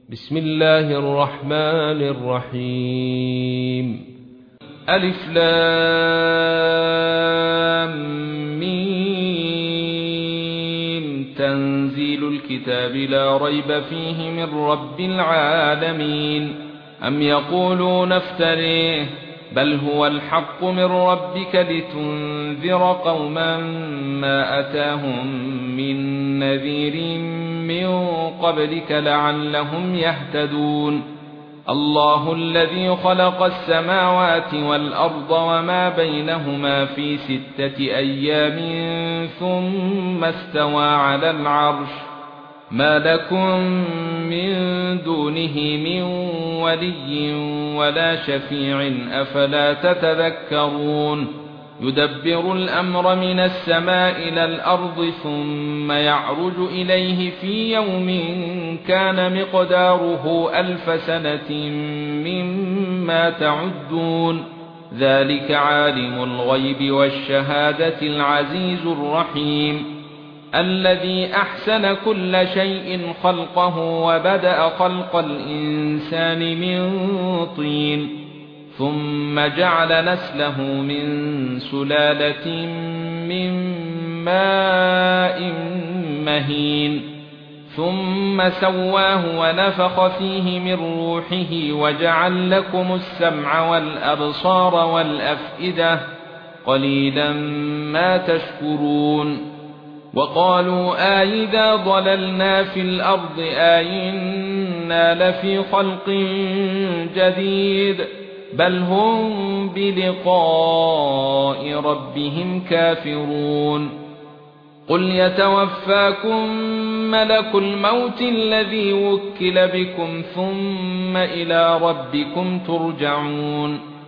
بسم الله الرحمن الرحيم. ألف لام ميم. تنزيل الكتاب لا ريب فيه من رب العالمين. أم يقولون افتريه بل هو الحق من ربك لتنذر قوما ما أتاهم من نذير من قبلك لعلهم يهتدون. الله الذي خلق السماوات والأرض وما بينهما في 6 أيام ثم استوى على العرش. ما لكم من دونه من ولي ولا شفيع أفلا تتذكرون. يدبر الأمر من السماء إلى الأرض ثم يعرج إليه في يوم كان مقداره 1000 سنة مما تعدون. ذلك عالم الغيب والشهادة العزيز الرحيم. الذي أحسن كل شيء خلقه وبدأ خلق الإنسان من طين ثم جعل نسله من سلالة من ماء مهين ثم سواه ونفخ فيه من روحه وجعل لكم السمع والأبصار والأفئدة قليلا ما تشكرون. وقالوا أئذا ضللنا في الأرض أئنا لفي خلق جديد بل هم بلقاء ربهم كافرون. قل يتوفاكم ملك الموت الذي وكل بكم ثم إلى ربكم ترجعون.